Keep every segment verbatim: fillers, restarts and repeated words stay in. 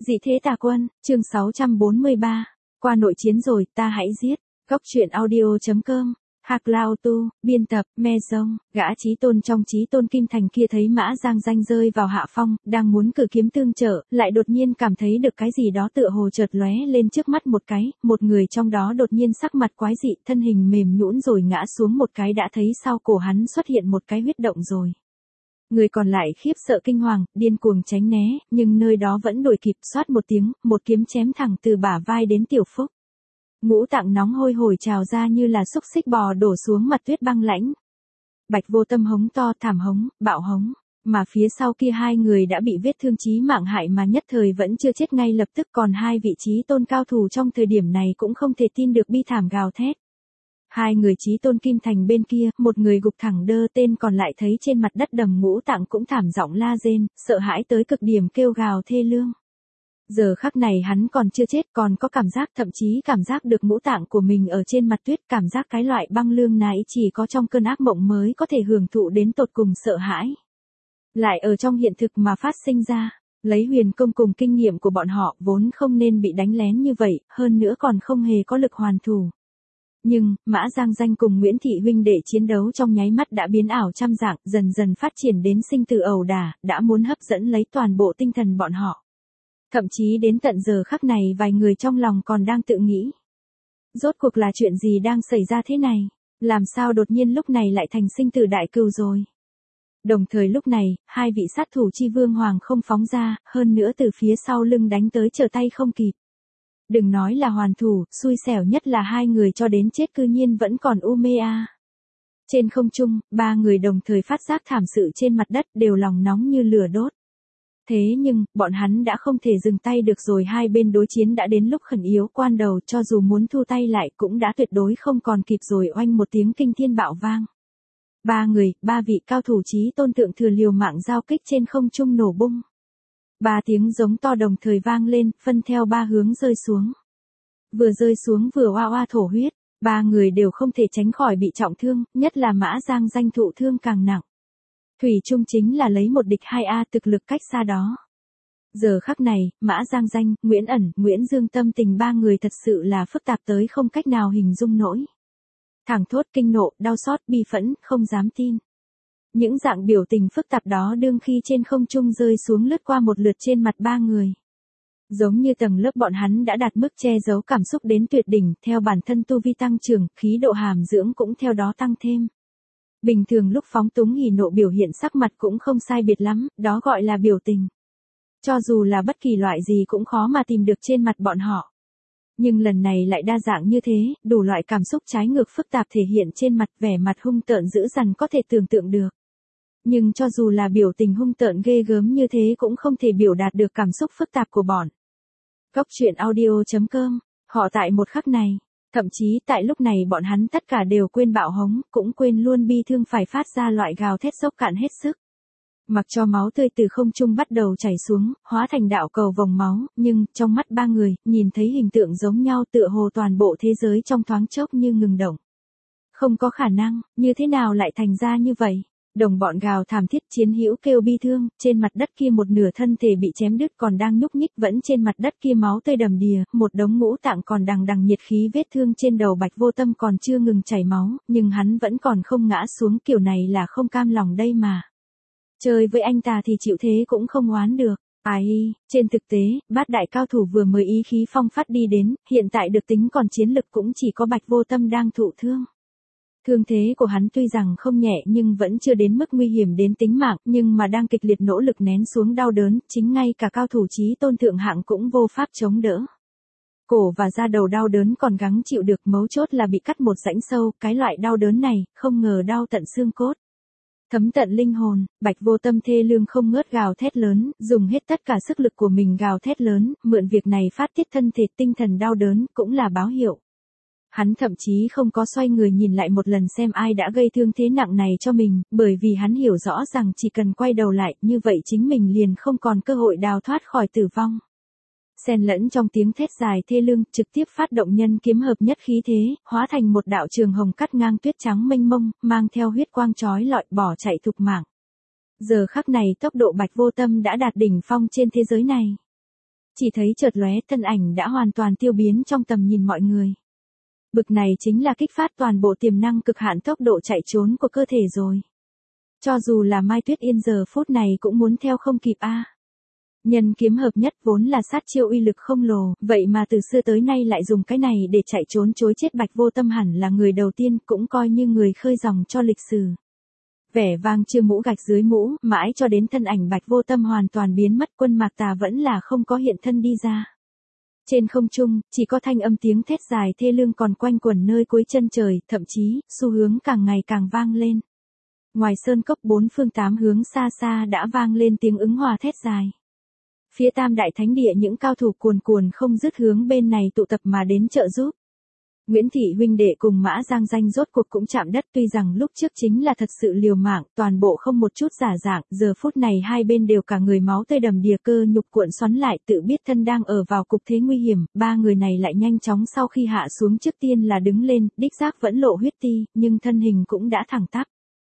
Dị thế tà quân, chương sáu trăm bốn mươi ba. Qua nội chiến rồi, ta hãy giết. Góc truyện audio.com. Hạc Lao Tu, biên tập, Me Dông, gã chí tôn trong chí tôn Kim Thành kia thấy Mã Giang Danh rơi vào hạ phong, đang muốn cử kiếm tương trợ, lại đột nhiên cảm thấy được cái gì đó tựa hồ chợt lóe lên trước mắt một cái, một người trong đó đột nhiên sắc mặt quái dị, thân hình mềm nhũn rồi ngã xuống một cái đã thấy sau cổ hắn xuất hiện một cái huyết động rồi. Người còn lại khiếp sợ kinh hoàng, điên cuồng tránh né, nhưng nơi đó vẫn đuổi kịp, xoát một tiếng, một kiếm chém thẳng từ bả vai đến tiểu phúc. Ngũ tạng nóng hôi hổi trào ra như là xúc xích bò đổ xuống mặt tuyết băng lãnh. Bạch Vô Tâm hống to, thảm hống, bạo hống, mà phía sau kia hai người đã bị vết thương chí mạng hại mà nhất thời vẫn chưa chết ngay lập tức, còn hai vị chí tôn cao thủ trong thời điểm này cũng không thể tin được bi thảm gào thét. Hai người chí tôn Kim Thành bên kia, một người gục thẳng đơ, tên còn lại thấy trên mặt đất đầm ngũ tạng cũng thảm giọng la rên, sợ hãi tới cực điểm kêu gào thê lương. Giờ khắc này hắn còn chưa chết, còn có cảm giác, thậm chí cảm giác được ngũ tạng của mình ở trên mặt tuyết, cảm giác cái loại băng lương này chỉ có trong cơn ác mộng mới có thể hưởng thụ đến tột cùng sợ hãi. Lại ở trong hiện thực mà phát sinh ra, lấy huyền công cùng kinh nghiệm của bọn họ vốn không nên bị đánh lén như vậy, hơn nữa còn không hề có lực hoàn thủ. Nhưng, Mã Giang Danh cùng Nguyễn Thị huynh đệ chiến đấu trong nháy mắt đã biến ảo trăm dạng, dần dần phát triển đến sinh tử ẩu đả, đã muốn hấp dẫn lấy toàn bộ tinh thần bọn họ. Thậm chí đến tận giờ khắc này vài người trong lòng còn đang tự nghĩ. Rốt cuộc là chuyện gì đang xảy ra thế này? Làm sao đột nhiên lúc này lại thành sinh tử đại cừu rồi? Đồng thời lúc này, hai vị sát thủ chi vương hoàng không phóng ra, hơn nữa từ phía sau lưng đánh tới trở tay không kịp. Đừng nói là hoàn thủ, xui xẻo nhất là hai người cho đến chết cư nhiên vẫn còn u mê a. Trên không trung, ba người đồng thời phát giác thảm sự trên mặt đất đều lòng nóng như lửa đốt. Thế nhưng, bọn hắn đã không thể dừng tay được rồi, hai bên đối chiến đã đến lúc khẩn yếu quan đầu, cho dù muốn thu tay lại cũng đã tuyệt đối không còn kịp rồi, oanh một tiếng kinh thiên bạo vang. Ba người, ba vị cao thủ chí tôn thượng thừa liều mạng giao kích trên không trung nổ bung. Ba tiếng giống to đồng thời vang lên, phân theo ba hướng rơi xuống. Vừa rơi xuống vừa oa oa thổ huyết, ba người đều không thể tránh khỏi bị trọng thương, nhất là Mã Giang Danh thụ thương càng nặng. Thủy chung chính là lấy một địch hai a, thực lực cách xa đó. Giờ khắc này, Mã Giang Danh, Nguyễn Ẩn, Nguyễn Dương tâm tình ba người thật sự là phức tạp tới không cách nào hình dung nổi. Thẳng thốt, kinh nộ, đau xót, bi phẫn, không dám tin. Những dạng biểu tình phức tạp đó đương khi trên không trung rơi xuống lướt qua một lượt trên mặt ba người. Giống như tầng lớp bọn hắn đã đạt mức che giấu cảm xúc đến tuyệt đỉnh, theo bản thân tu vi tăng trưởng, khí độ hàm dưỡng cũng theo đó tăng thêm. Bình thường lúc phóng túng hỉ nộ biểu hiện sắc mặt cũng không sai biệt lắm, đó gọi là biểu tình. Cho dù là bất kỳ loại gì cũng khó mà tìm được trên mặt bọn họ. Nhưng lần này lại đa dạng như thế, đủ loại cảm xúc trái ngược phức tạp thể hiện trên mặt, vẻ mặt hung tợn dữ dằn có thể tưởng tượng được. Nhưng cho dù là biểu tình hung tợn ghê gớm như thế cũng không thể biểu đạt được cảm xúc phức tạp của bọn. Góc truyện audio.com, họ tại một khắc này, thậm chí tại lúc này bọn hắn tất cả đều quên bạo hống, cũng quên luôn bi thương phải phát ra loại gào thét dốc cạn hết sức. Mặc cho máu tươi từ không trung bắt đầu chảy xuống, hóa thành đạo cầu vòng máu, nhưng trong mắt ba người, nhìn thấy hình tượng giống nhau tựa hồ toàn bộ thế giới trong thoáng chốc như ngừng động. Không có khả năng, như thế nào lại thành ra như vậy? Đồng bọn gào thảm thiết, chiến hữu kêu bi thương, trên mặt đất kia một nửa thân thể bị chém đứt còn đang nhúc nhích, vẫn trên mặt đất kia máu tươi đầm đìa, một đống ngũ tạng còn đằng đằng nhiệt khí, vết thương trên đầu Bạch Vô Tâm còn chưa ngừng chảy máu, nhưng hắn vẫn còn không ngã xuống, kiểu này là không cam lòng đây mà. Chơi với anh ta thì chịu thế cũng không oán được. Ai, trên thực tế, bát đại cao thủ vừa mới ý khí phong phát đi đến, hiện tại được tính còn chiến lực cũng chỉ có Bạch Vô Tâm đang thụ thương. Thương thế của hắn tuy rằng không nhẹ nhưng vẫn chưa đến mức nguy hiểm đến tính mạng, nhưng mà đang kịch liệt nỗ lực nén xuống đau đớn, chính ngay cả cao thủ chí tôn thượng hạng cũng vô pháp chống đỡ. Cổ và da đầu đau đớn còn gắng chịu được, mấu chốt là bị cắt một rãnh sâu, cái loại đau đớn này, không ngờ đau tận xương cốt. Thấm tận linh hồn, Bạch Vô Tâm thê lương không ngớt gào thét lớn, dùng hết tất cả sức lực của mình gào thét lớn, mượn việc này phát tiết thân thể tinh thần đau đớn, cũng là báo hiệu. Hắn thậm chí không có xoay người nhìn lại một lần xem ai đã gây thương thế nặng này cho mình, bởi vì hắn hiểu rõ rằng chỉ cần quay đầu lại, như vậy chính mình liền không còn cơ hội đào thoát khỏi tử vong. Xen lẫn trong tiếng thét dài thê lương, trực tiếp phát động nhân kiếm hợp nhất khí thế, hóa thành một đạo trường hồng cắt ngang tuyết trắng mênh mông, mang theo huyết quang chói lọi bỏ chạy thục mạng. Giờ khắc này tốc độ Bạch Vô Tâm đã đạt đỉnh phong trên thế giới này. Chỉ thấy chợt lóe thân ảnh đã hoàn toàn tiêu biến trong tầm nhìn mọi người. Bực này chính là kích phát toàn bộ tiềm năng cực hạn tốc độ chạy trốn của cơ thể rồi. Cho dù là Mai Tuyết Yên giờ phút này cũng muốn theo không kịp a. À. Nhân kiếm hợp nhất vốn là sát chiêu uy lực không lồ, vậy mà từ xưa tới nay lại dùng cái này để chạy trốn chối chết. Bạch Vô Tâm hẳn là người đầu tiên, cũng coi như người khơi dòng cho lịch sử. Vẻ vang chưa mũ gạch dưới mũ, mãi cho đến thân ảnh Bạch Vô Tâm hoàn toàn biến mất, Quân Mạc Tà vẫn là không có hiện thân đi ra. Trên không trung, chỉ có thanh âm tiếng thét dài thê lương còn quanh quẩn nơi cuối chân trời, thậm chí, xu hướng càng ngày càng vang lên. Ngoài sơn cốc bốn phương tám hướng xa xa đã vang lên tiếng ứng hòa thét dài. Phía Tam Đại Thánh Địa những cao thủ cuồn cuồn không dứt hướng bên này tụ tập mà đến trợ giúp. Nguyễn Thị huynh đệ cùng Mã Giang Danh rốt cuộc cũng chạm đất, tuy rằng lúc trước chính là thật sự liều mạng, toàn bộ không một chút giả dạng, giờ phút này hai bên đều cả người máu tươi đầm đìa, cơ nhục cuộn xoắn lại, tự biết thân đang ở vào cục thế nguy hiểm, ba người này lại nhanh chóng sau khi hạ xuống trước tiên là đứng lên, đích xác vẫn lộ huyết ti, nhưng thân hình cũng đã thẳng tắp.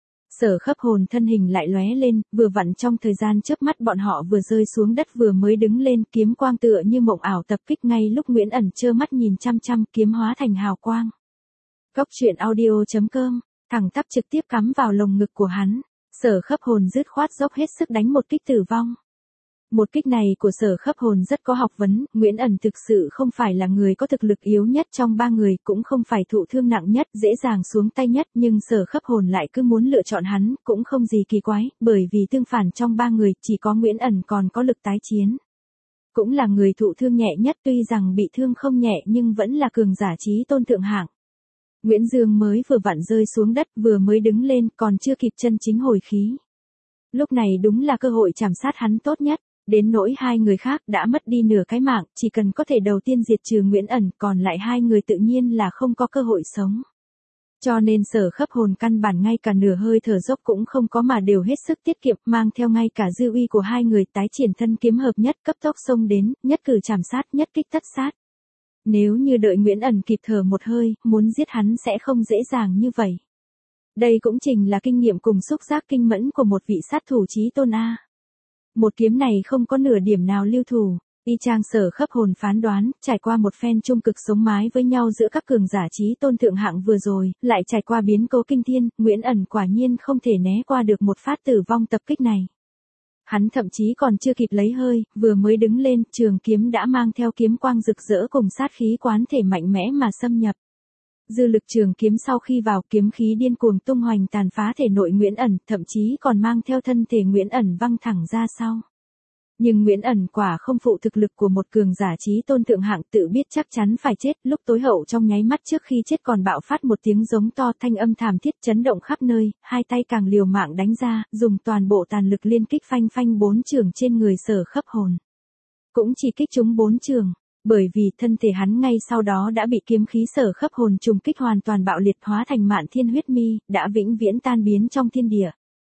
Sở Khấp Hồn thân hình lại lóe lên, vừa vặn trong thời gian chớp mắt bọn họ vừa rơi xuống đất vừa mới đứng lên, kiếm quang tựa như mộng ảo tập kích ngay lúc Nguyễn Ẩn trơ mắt nhìn chăm chăm, kiếm hóa thành hào quang. Góc truyện audio chấm com, thẳng tắp trực tiếp cắm vào lồng ngực của hắn, Sở Khấp Hồn dứt khoát dốc hết sức đánh một kích tử vong. Một kích này của Sở Khấp Hồn rất có học vấn, Nguyễn Ẩn thực sự không phải là người có thực lực yếu nhất trong ba người, cũng không phải thụ thương nặng nhất, dễ dàng xuống tay nhất, nhưng Sở Khấp Hồn lại cứ muốn lựa chọn hắn, cũng không gì kỳ quái, bởi vì tương phản trong ba người, chỉ có Nguyễn Ẩn còn có lực tái chiến. Cũng là người thụ thương nhẹ nhất, tuy rằng bị thương không nhẹ nhưng vẫn là cường giả chí tôn thượng hạng. Nguyễn Dương mới vừa vặn rơi xuống đất, vừa mới đứng lên, còn chưa kịp chân chính hồi khí. Lúc này đúng là cơ hội chảm sát hắn tốt nhất. Đến nỗi hai người khác đã mất đi nửa cái mạng, chỉ cần có thể đầu tiên diệt trừ Nguyễn Ẩn, còn lại hai người tự nhiên là không có cơ hội sống. Cho nên Sở Khấp Hồn căn bản ngay cả nửa hơi thở dốc cũng không có mà đều hết sức tiết kiệm, mang theo ngay cả dư uy của hai người tái triển thân kiếm hợp nhất, cấp tốc xông đến, nhất cử chảm sát, nhất kích tất sát. Nếu như đợi Nguyễn Ẩn kịp thở một hơi, muốn giết hắn sẽ không dễ dàng như vậy. Đây cũng chính là kinh nghiệm cùng xúc giác kinh mẫn của một vị sát thủ chí tôn A. Một kiếm này không có nửa điểm nào lưu thủ, y chang Sở Khấp Hồn phán đoán, trải qua một phen chung cực sống mái với nhau giữa các cường giả chí tôn thượng hạng vừa rồi, lại trải qua biến cố kinh thiên, Nguyễn Ẩn quả nhiên không thể né qua được một phát tử vong tập kích này. Hắn thậm chí còn chưa kịp lấy hơi, vừa mới đứng lên, trường kiếm đã mang theo kiếm quang rực rỡ cùng sát khí quán thể mạnh mẽ mà xâm nhập. Dư lực trường kiếm sau khi vào, kiếm khí điên cuồng tung hoành tàn phá thể nội Nguyễn Ẩn, thậm chí còn mang theo thân thể Nguyễn Ẩn văng thẳng ra sau. Nhưng Nguyễn Ẩn quả không phụ thực lực của một cường giả chí tôn thượng hạng, tự biết chắc chắn phải chết, lúc tối hậu trong nháy mắt trước khi chết còn bạo phát một tiếng giống to, thanh âm thảm thiết chấn động khắp nơi, hai tay càng liều mạng đánh ra, dùng toàn bộ tàn lực liên kích phanh phanh bốn chưởng trên người Sở Khấp Hồn. Cũng chỉ kích trúng bốn chưởng. Bởi vì thân thể hắn ngay sau đó đã bị kiếm khí Sở Khấp Hồn trùng kích hoàn toàn bạo liệt, hóa thành mạn thiên huyết mi, đã vĩnh viễn tan biến trong thiên địa.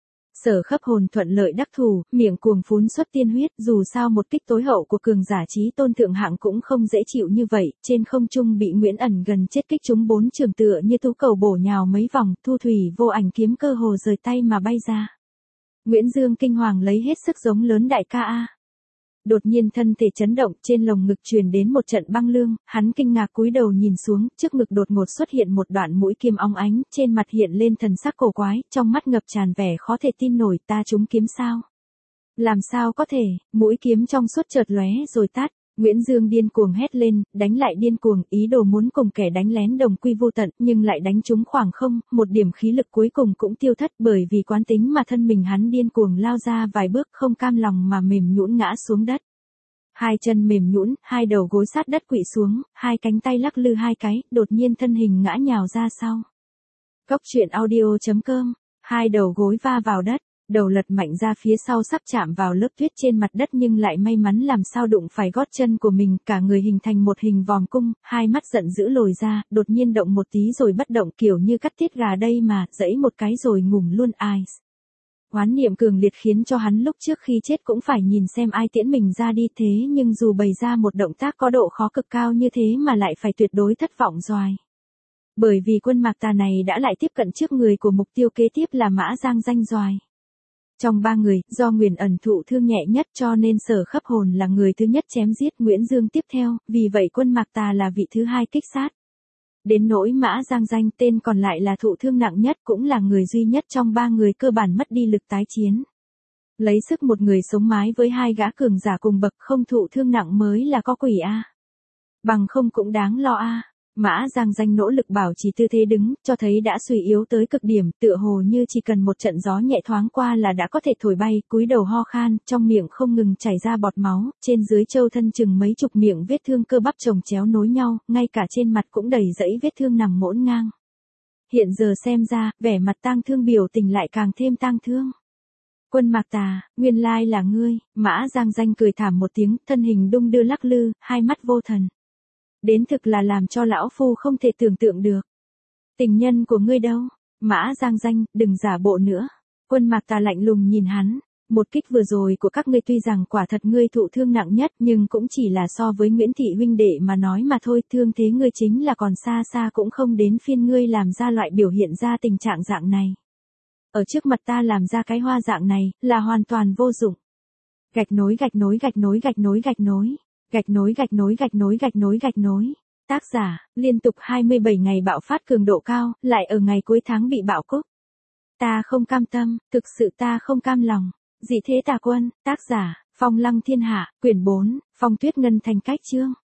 Sở Khấp Hồn thuận lợi đắc thủ, miệng cuồng phún xuất tiên huyết, dù sao một kích tối hậu của cường giả chí tôn thượng hạng cũng không dễ chịu như vậy, trên không trung bị Nguyễn Ẩn gần chết kích trúng bốn trường tựa như tú cầu bổ nhào mấy vòng, thu thủy vô ảnh kiếm cơ hồ rời tay mà bay ra. Nguyễn Dương kinh hoàng lấy hết sức giống lớn đại ca a. Đột nhiên thân thể chấn động, trên lồng ngực truyền đến một trận băng lương, hắn kinh ngạc cúi đầu nhìn xuống, trước ngực đột ngột xuất hiện một đoạn mũi kiếm óng ánh, trên mặt hiện lên thần sắc cổ quái, trong mắt ngập tràn vẻ khó thể tin nổi, ta trúng kiếm sao? Làm sao có thể, mũi kiếm trong suốt chợt lóe rồi tắt. Nguyễn Dương điên cuồng hét lên, đánh lại điên cuồng, ý đồ muốn cùng kẻ đánh lén đồng quy vô tận, nhưng lại đánh trúng khoảng không, một điểm khí lực cuối cùng cũng tiêu thất, bởi vì quán tính mà thân mình hắn điên cuồng lao ra vài bước, không cam lòng mà mềm nhũn ngã xuống đất. Hai chân mềm nhũn, hai đầu gối sát đất quỵ xuống, hai cánh tay lắc lư hai cái, đột nhiên thân hình ngã nhào ra sau. Góc truyện audio chấm com, hai đầu gối va vào đất. Đầu lật mạnh ra phía sau sắp chạm vào lớp tuyết trên mặt đất nhưng lại may mắn làm sao đụng phải gót chân của mình, cả người hình thành một hình vòm cung, hai mắt giận dữ lồi ra, đột nhiên động một tí rồi bất động, kiểu như cắt tiết gà đây mà, giãy một cái rồi ngủm luôn ai. Oán niệm cường liệt khiến cho hắn lúc trước khi chết cũng phải nhìn xem ai tiễn mình ra đi, thế nhưng dù bày ra một động tác có độ khó cực cao như thế mà lại phải tuyệt đối thất vọng rồi. Bởi vì Quân Mạc Tà này đã lại tiếp cận trước người của mục tiêu kế tiếp là Mã Giang Danh rồi. Trong ba người, do Nguyền Ẩn thụ thương nhẹ nhất cho nên Sở Khấp Hồn là người thứ nhất chém giết Nguyễn Dương tiếp theo, vì vậy Quân Mạc Tà là vị thứ hai kích sát. Đến nỗi Mã Giang Danh tên còn lại là thụ thương nặng nhất cũng là người duy nhất trong ba người cơ bản mất đi lực tái chiến. Lấy sức một người sống mái với hai gã cường giả cùng bậc không thụ thương nặng mới là có quỷ a. Bằng không cũng đáng lo a. Mã Giang Danh nỗ lực bảo trì tư thế đứng, cho thấy đã suy yếu tới cực điểm, tựa hồ như chỉ cần một trận gió nhẹ thoáng qua là đã có thể thổi bay, cúi đầu ho khan, trong miệng không ngừng chảy ra bọt máu, trên dưới châu thân chừng mấy chục miệng vết thương cơ bắp chồng chéo nối nhau, ngay cả trên mặt cũng đầy dẫy vết thương nằm hỗn ngang. Hiện giờ xem ra, vẻ mặt tang thương biểu tình lại càng thêm tang thương. Quân Mạc Tà, nguyên lai là ngươi. Mã Giang Danh cười thảm một tiếng, thân hình đung đưa lắc lư, hai mắt vô thần. Đến thực là làm cho lão phu không thể tưởng tượng được. Tình nhân của ngươi đâu? Mã Giang Danh, đừng giả bộ nữa. Quân Mạc Tà lạnh lùng nhìn hắn. Một kích vừa rồi của các ngươi tuy rằng quả thật ngươi thụ thương nặng nhất, nhưng cũng chỉ là so với Nguyễn Thị huynh đệ mà nói mà thôi, thương thế ngươi chính là còn xa xa cũng không đến phiên ngươi làm ra loại biểu hiện ra tình trạng dạng này. Ở trước mặt ta làm ra cái hoa dạng này, là hoàn toàn vô dụng. Gạch nối gạch nối gạch nối gạch nối gạch nối. Gạch nối gạch nối gạch nối gạch nối gạch nối. Tác giả, liên tục hai mươi bảy ngày bạo phát cường độ cao, lại ở ngày cuối tháng bị bạo cúc. Ta không cam tâm, thực sự ta không cam lòng. Dị thế tà quân, tác giả, Phong Lăng Thiên Hạ, quyển bốn, Phong Tuyết Ngân Thành cách chương.